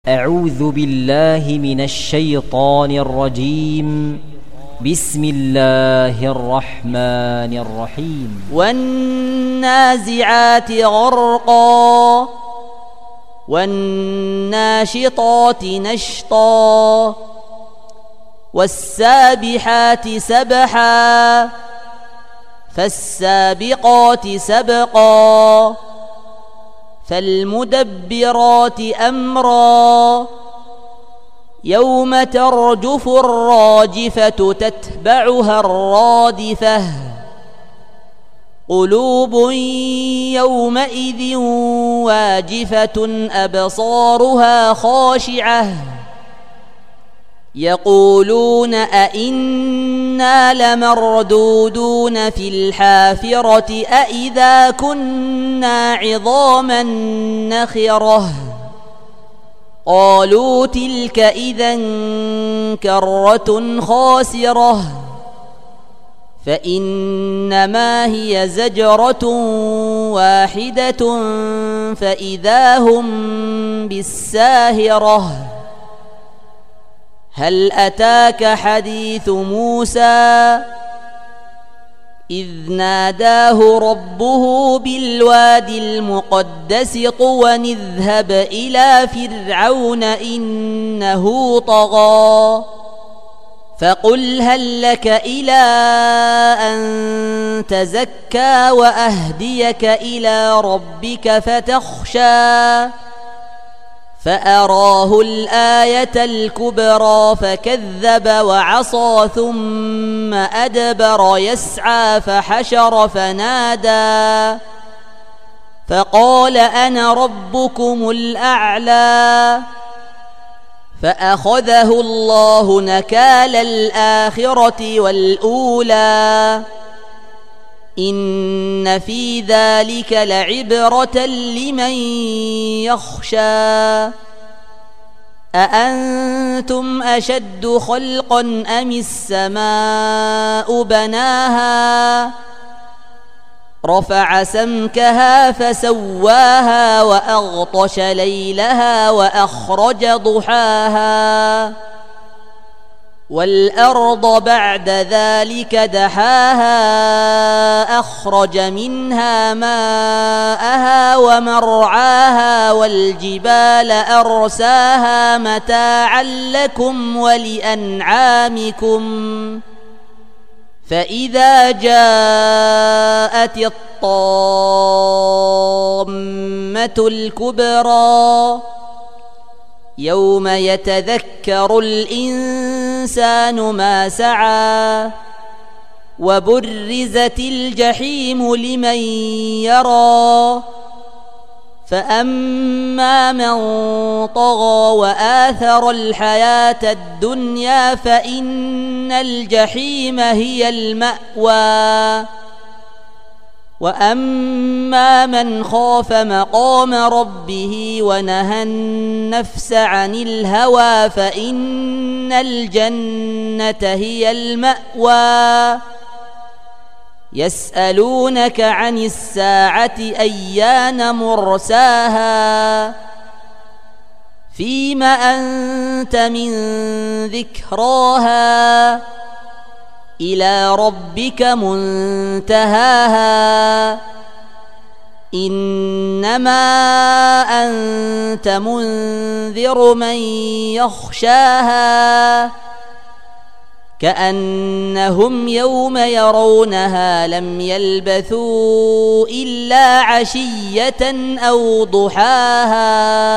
أعوذ بالله من الشيطان الرجيم. بسم الله الرحمن الرحيم. والنازعات غرقا والناشطات نشطا والسابحات سبحا فالسابقات سبقا فالمدبرات أمرا يوم ترجف الراجفة تتبعها الرادفة قلوب يومئذ واجفة أبصارها خاشعة يقولون أئنا لمردودون في الحافرة أئذا كنا عظاما نخرة قالوا تلك إذا كرة خاسرة فإنما هي زجرة واحدة فإذا هم بالساهرة. هل أتاك حديث موسى إذ ناداه ربه بالوادي المقدس طوى اذهب إلى فرعون إنه طغى فقل هل لك إلى أن تزكى وأهديك إلى ربك فتخشى فأراه الآية الكبرى فكذب وعصى ثم أدبر يسعى فحشر فنادى فقال أنا ربكم الأعلى فأخذه الله نكال الآخرة والأولى إن في ذلك لعبرة لمن يخشى. أأنتم أشد خلقا أم السماء بناها رفع سمكها فسواها وأغطش ليلها وأخرج ضحاها والأرض بعد ذلك دحاها أخرج منها ماءها ومرعاها والجبال أرساها متاعا لكم ولأنعامكم فإذا جاءت الطامة الكبرى يوم يتذكر الإنسان ما سعى وبرزت الجحيم لمن يرى فأما من طغى وآثر الحياة الدنيا فإن الجحيم هي المأوى وأما من خاف مقام ربه ونهى النفس عن الهوى فإن الجنة هي المأوى. يسألونك عن الساعة أيان مرساها فيم أنت من ذكراها إلى ربك منتهاها إنما أنت منذر من يخشاها كأنهم يوم يرونها لم يلبثوا إلا عشية أو ضحاها.